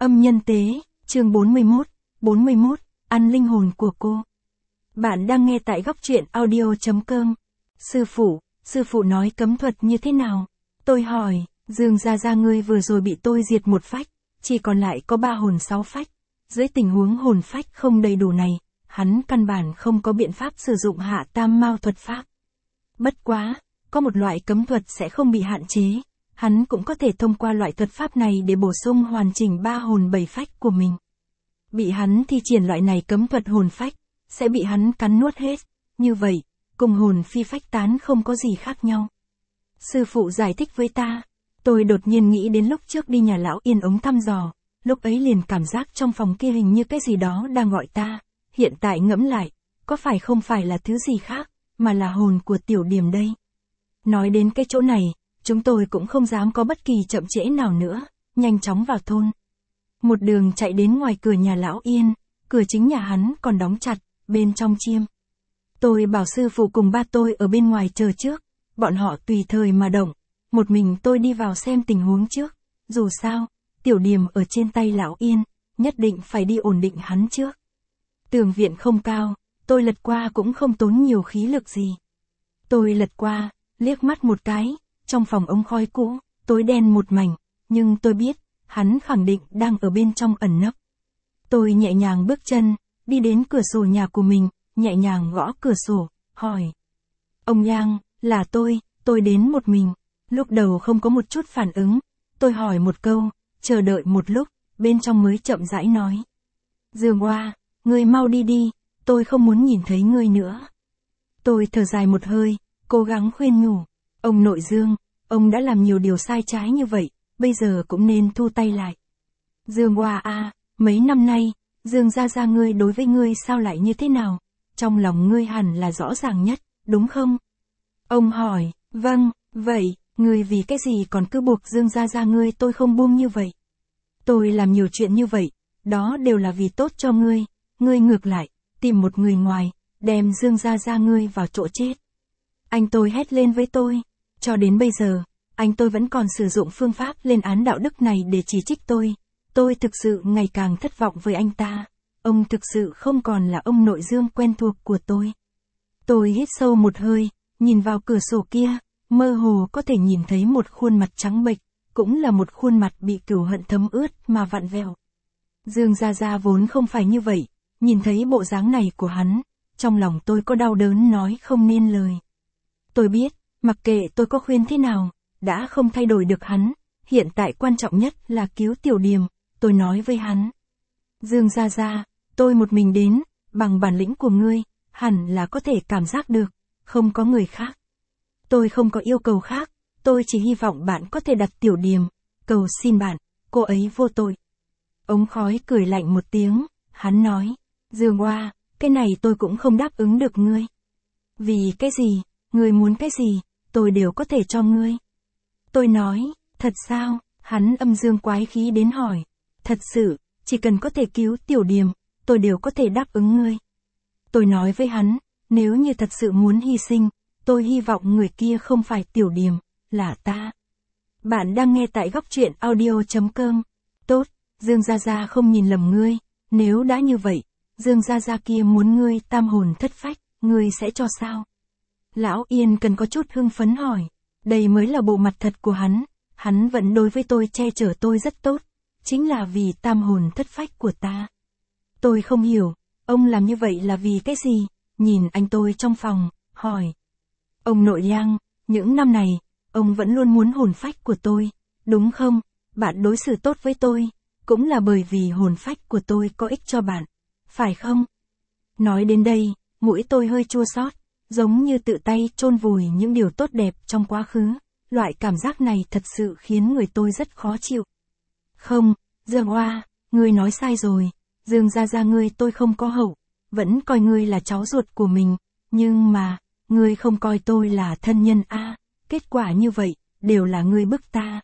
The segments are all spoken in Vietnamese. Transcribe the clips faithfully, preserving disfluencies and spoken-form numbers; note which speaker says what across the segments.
Speaker 1: Âm nhân tế, chương bốn mươi mốt, bốn mươi mốt, ăn linh hồn của cô. Bạn đang nghe tại góc truyện audio chấm com. Sư phụ, sư phụ nói cấm thuật như thế nào? Tôi hỏi, Dương Gia Gia ngươi vừa rồi bị tôi diệt một phách, chỉ còn lại có ba hồn sáu phách. Dưới tình huống hồn phách không đầy đủ này, hắn căn bản không có biện pháp sử dụng hạ tam mao thuật pháp. Bất quá, có một loại cấm thuật sẽ không bị hạn chế. Hắn cũng có thể thông qua loại thuật pháp này để bổ sung hoàn chỉnh ba hồn bảy phách của mình. Bị hắn thi triển loại này cấm thuật hồn phách, sẽ bị hắn cắn nuốt hết. Như vậy, cùng hồn phi phách tán không có gì khác nhau. Sư phụ giải thích với ta. Tôi đột nhiên nghĩ đến lúc trước đi nhà lão Yên ống thăm dò. Lúc ấy liền cảm giác trong phòng kia hình như cái gì đó đang gọi ta. Hiện tại ngẫm lại, có phải không phải là thứ gì khác, mà là hồn của tiểu Điềm đây. Nói đến cái chỗ này, chúng tôi cũng không dám có bất kỳ chậm trễ nào nữa, nhanh chóng vào thôn. Một đường chạy đến ngoài cửa nhà lão Yên, cửa chính nhà hắn còn đóng chặt, bên trong chiêm. Tôi bảo sư phụ cùng ba tôi ở bên ngoài chờ trước, bọn họ tùy thời mà động, một mình tôi đi vào xem tình huống trước, dù sao, tiểu Điềm ở trên tay lão Yên, nhất định phải đi ổn định hắn trước. Tường viện không cao, tôi lật qua cũng không tốn nhiều khí lực gì. Tôi lật qua, liếc mắt một cái. Trong phòng ống khói cũ, tối đen một mảnh, nhưng tôi biết, hắn khẳng định đang ở bên trong ẩn nấp. Tôi nhẹ nhàng bước chân, đi đến cửa sổ nhà của mình, nhẹ nhàng gõ cửa sổ, hỏi. Ông Yang, là tôi, tôi đến một mình. Lúc đầu không có một chút phản ứng, tôi hỏi một câu, chờ đợi một lúc, bên trong mới chậm rãi nói. Dương Hoa, ngươi mau đi đi, tôi không muốn nhìn thấy ngươi nữa. Tôi thở dài một hơi, cố gắng khuyên nhủ. Ông nội Dương, ông đã làm nhiều điều sai trái như vậy, bây giờ cũng nên thu tay lại. Dương Hoa a, mấy năm nay, Dương Gia Gia ngươi đối với ngươi sao lại như thế nào? Trong lòng ngươi hẳn là rõ ràng nhất, đúng không? Ông hỏi, vâng, vậy, ngươi vì cái gì còn cứ buộc Dương Gia Gia ngươi tôi không buông như vậy? Tôi làm nhiều chuyện như vậy, đó đều là vì tốt cho ngươi, ngươi ngược lại, tìm một người ngoài, đem Dương Gia Gia ngươi vào chỗ chết. Anh tôi hét lên với tôi. Cho đến bây giờ, anh tôi vẫn còn sử dụng phương pháp lên án đạo đức này để chỉ trích tôi. Tôi thực sự ngày càng thất vọng với anh ta. Ông thực sự không còn là ông nội Dương quen thuộc của tôi. Tôi hít sâu một hơi, nhìn vào cửa sổ kia, mơ hồ có thể nhìn thấy một khuôn mặt trắng bệch, cũng là một khuôn mặt bị cừu hận thấm ướt mà vặn vẹo. Dương Gia Gia vốn không phải như vậy, nhìn thấy bộ dáng này của hắn, trong lòng tôi có đau đớn nói không nên lời. Tôi biết, mặc kệ tôi có khuyên thế nào, đã không thay đổi được hắn, hiện tại quan trọng nhất là cứu tiểu Điềm, tôi nói với hắn. Dương Gia Gia, tôi một mình đến, bằng bản lĩnh của ngươi, hẳn là có thể cảm giác được, không có người khác. Tôi không có yêu cầu khác, tôi chỉ hy vọng bạn có thể đặt tiểu Điềm, cầu xin bạn, cô ấy vô tội. Ống khói cười lạnh một tiếng, hắn nói, Dương Hoa, cái này tôi cũng không đáp ứng được ngươi. Vì cái gì, ngươi muốn cái gì, tôi đều có thể cho ngươi. Tôi nói, thật sao, hắn âm dương quái khí đến hỏi. Thật sự, chỉ cần có thể cứu tiểu Điềm, tôi đều có thể đáp ứng ngươi. Tôi nói với hắn, nếu như thật sự muốn hy sinh, tôi hy vọng người kia không phải tiểu Điềm, là ta. Bạn đang nghe tại góc truyện audio chấm com. Tốt, Dương Gia Gia không nhìn lầm ngươi, nếu đã như vậy, Dương Gia Gia kia muốn ngươi tam hồn thất phách, ngươi sẽ cho sao? Lão Yên cần có chút hưng phấn hỏi, đây mới là bộ mặt thật của hắn, hắn vẫn đối với tôi che chở tôi rất tốt, chính là vì tam hồn thất phách của ta. Tôi không hiểu, ông làm như vậy là vì cái gì, nhìn anh tôi trong phòng, hỏi. Ông nội Yang, những năm này, ông vẫn luôn muốn hồn phách của tôi, đúng không? Bạn đối xử tốt với tôi, cũng là bởi vì hồn phách của tôi có ích cho bạn, phải không? Nói đến đây, mũi tôi hơi chua xót. Giống như tự tay chôn vùi những điều tốt đẹp trong quá khứ, loại cảm giác này thật sự khiến người tôi rất khó chịu. Không, Dương Hoa, ngươi nói sai rồi, Dương Gia Gia ngươi tôi không có hậu, vẫn coi ngươi là cháu ruột của mình, nhưng mà, ngươi không coi tôi là thân nhân a, kết quả như vậy, đều là ngươi bức ta.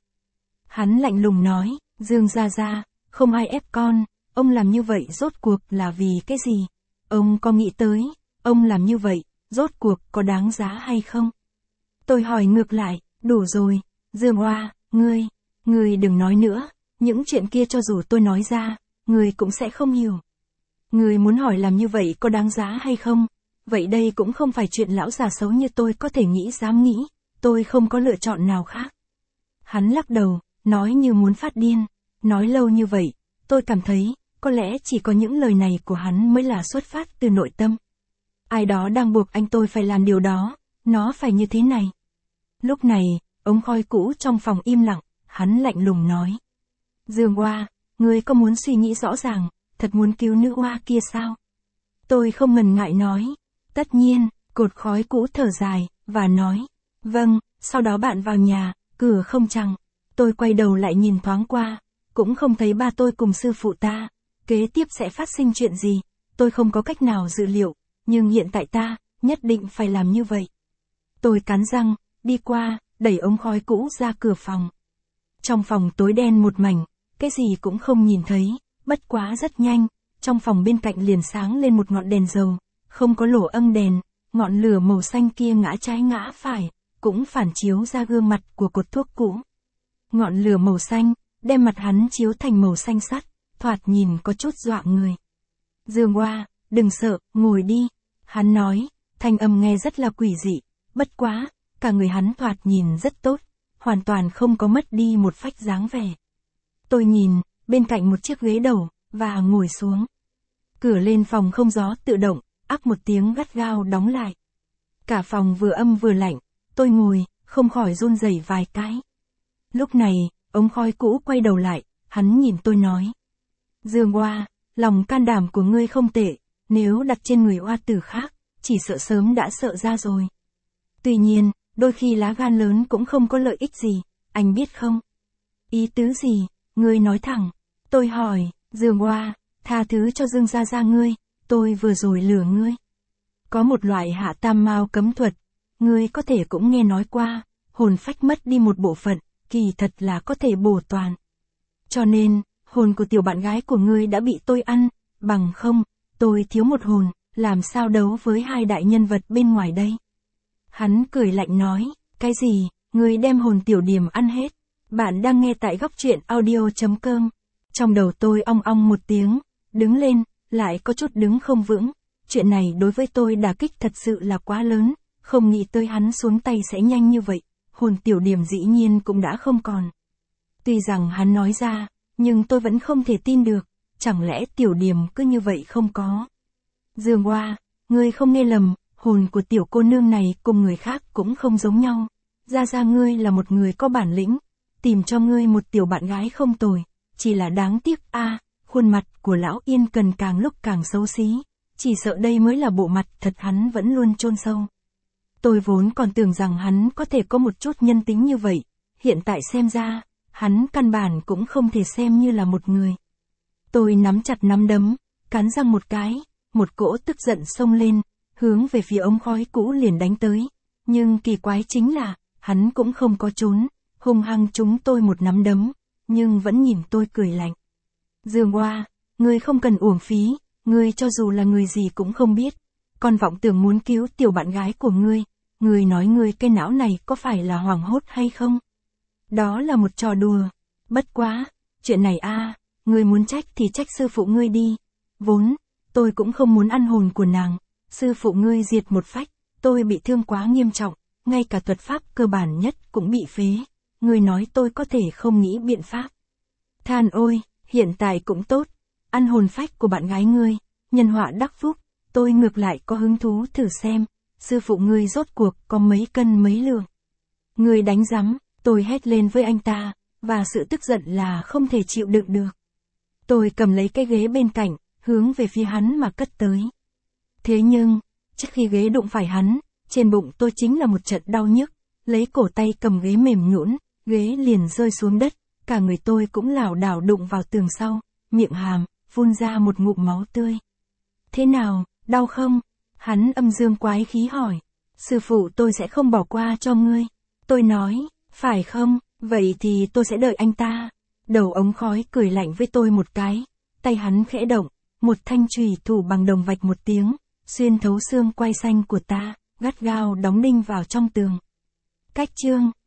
Speaker 1: Hắn lạnh lùng nói, Dương Gia Gia, không ai ép con, ông làm như vậy rốt cuộc là vì cái gì? Ông có nghĩ tới, ông làm như vậy, rốt cuộc có đáng giá hay không? Tôi hỏi ngược lại, đủ rồi, Dương Hoa, ngươi, ngươi đừng nói nữa, những chuyện kia cho dù tôi nói ra, người cũng sẽ không hiểu. Người muốn hỏi làm như vậy có đáng giá hay không? Vậy đây cũng không phải chuyện lão già xấu như tôi có thể nghĩ dám nghĩ, tôi không có lựa chọn nào khác. Hắn lắc đầu, nói như muốn phát điên, nói lâu như vậy, tôi cảm thấy, có lẽ chỉ có những lời này của hắn mới là xuất phát từ nội tâm. Ai đó đang buộc anh tôi phải làm điều đó, nó phải như thế này. Lúc này, ống khói cũ trong phòng im lặng, hắn lạnh lùng nói. Dương Hoa, ngươi có muốn suy nghĩ rõ ràng, thật muốn cứu nữ hoa kia sao? Tôi không ngần ngại nói. Tất nhiên, cột khói cũ thở dài, và nói. Vâng, sau đó bạn vào nhà, cửa không chằng. Tôi quay đầu lại nhìn thoáng qua, cũng không thấy ba tôi cùng sư phụ ta. Kế tiếp sẽ phát sinh chuyện gì, tôi không có cách nào dự liệu, nhưng hiện tại ta, nhất định phải làm như vậy. Tôi cắn răng, đi qua, đẩy ống khói cũ ra cửa phòng. Trong phòng tối đen một mảnh, cái gì cũng không nhìn thấy, bất quá rất nhanh, trong phòng bên cạnh liền sáng lên một ngọn đèn dầu, không có lỗ âm đèn, ngọn lửa màu xanh kia ngã trái ngã phải, cũng phản chiếu ra gương mặt của cột thuốc cũ. Ngọn lửa màu xanh, đem mặt hắn chiếu thành màu xanh sắt, thoạt nhìn có chút dọa người. Dương Hoa, đừng sợ, ngồi đi. Hắn nói, thanh âm nghe rất là quỷ dị, bất quá, cả người hắn thoạt nhìn rất tốt, hoàn toàn không có mất đi một phách dáng vẻ. Tôi nhìn, bên cạnh một chiếc ghế đầu, và ngồi xuống. Cửa lên phòng không gió tự động, ắp một tiếng gắt gao đóng lại. Cả phòng vừa âm vừa lạnh, tôi ngồi, không khỏi run rẩy vài cái. Lúc này, ống khói cũ quay đầu lại, hắn nhìn tôi nói. Dương Hoa, lòng can đảm của ngươi không tệ, nếu đặt trên người oa tử khác, chỉ sợ sớm đã sợ ra rồi. Tuy nhiên, đôi khi lá gan lớn cũng không có lợi ích gì, anh biết không? Ý tứ gì, ngươi nói thẳng. Tôi hỏi, Dương Hoa, tha thứ cho Dương gia gia ngươi, tôi vừa rồi lừa ngươi. Có một loại hạ tam mao cấm thuật, ngươi có thể cũng nghe nói qua, hồn phách mất đi một bộ phận, kỳ thật là có thể bổ toàn. Cho nên, hồn của tiểu bạn gái của ngươi đã bị tôi ăn, bằng không, tôi thiếu một hồn, làm sao đấu với hai đại nhân vật bên ngoài đây? Hắn cười lạnh nói, cái gì, ngươi đem hồn tiểu điểm ăn hết? Bạn đang nghe tại góc truyện audio chấm com. Trong đầu tôi ong ong một tiếng, đứng lên, lại có chút đứng không vững. Chuyện này đối với tôi đả kích thật sự là quá lớn, không nghĩ tới hắn xuống tay sẽ nhanh như vậy, hồn tiểu điểm dĩ nhiên cũng đã không còn. Tuy rằng hắn nói ra, nhưng tôi vẫn không thể tin được, chẳng lẽ tiểu điểm cứ như vậy không có. Dương Hoa, ngươi không nghe lầm, hồn của tiểu cô nương này cùng người khác cũng không giống nhau. Gia gia ngươi là một người có bản lĩnh, tìm cho ngươi một tiểu bạn gái không tồi, chỉ là đáng tiếc a, à, khuôn mặt của lão Yên Cần càng lúc càng xấu xí, chỉ sợ đây mới là bộ mặt thật hắn vẫn luôn chôn sâu. Tôi vốn còn tưởng rằng hắn có thể có một chút nhân tính như vậy, hiện tại xem ra, hắn căn bản cũng không thể xem như là một người. Tôi nắm chặt nắm đấm, cắn răng một cái, một cỗ tức giận xông lên, hướng về phía ống khói cũ liền đánh tới, nhưng kỳ quái chính là, hắn cũng không có trốn, hung hăng trúng tôi một nắm đấm, nhưng vẫn nhìn tôi cười lạnh. Dương Hoa, ngươi không cần uổng phí, ngươi cho dù là người gì cũng không biết, còn vọng tưởng muốn cứu tiểu bạn gái của ngươi, ngươi nói ngươi cái não này có phải là hoảng hốt hay không? Đó là một trò đùa, bất quá, chuyện này a, à, ngươi muốn trách thì trách sư phụ ngươi đi, vốn, tôi cũng không muốn ăn hồn của nàng, sư phụ ngươi diệt một phách, tôi bị thương quá nghiêm trọng, ngay cả thuật pháp cơ bản nhất cũng bị phế, ngươi nói tôi có thể không nghĩ biện pháp. Than ôi, hiện tại cũng tốt, ăn hồn phách của bạn gái ngươi, nhân họa đắc phúc, tôi ngược lại có hứng thú thử xem, sư phụ ngươi rốt cuộc có mấy cân mấy lượng. Ngươi đánh rắm, tôi hét lên với anh ta, và sự tức giận là không thể chịu đựng được. Tôi cầm lấy cái ghế bên cạnh, hướng về phía hắn mà cất tới. Thế nhưng, trước khi ghế đụng phải hắn, trên bụng tôi chính là một trận đau nhức, lấy cổ tay cầm ghế mềm nhũn, ghế liền rơi xuống đất, cả người tôi cũng lảo đảo đụng vào tường sau, miệng hàm, phun ra một ngụm máu tươi. Thế nào, đau không? Hắn âm dương quái khí hỏi. Sư phụ tôi sẽ không bỏ qua cho ngươi. Tôi nói, phải không, vậy thì tôi sẽ đợi anh ta. Đầu ống khói cười lạnh với tôi một cái, tay hắn khẽ động, một thanh chùy thủ bằng đồng vạch một tiếng, xuyên thấu xương quai xanh của ta, gắt gao đóng đinh vào trong tường. Cách chương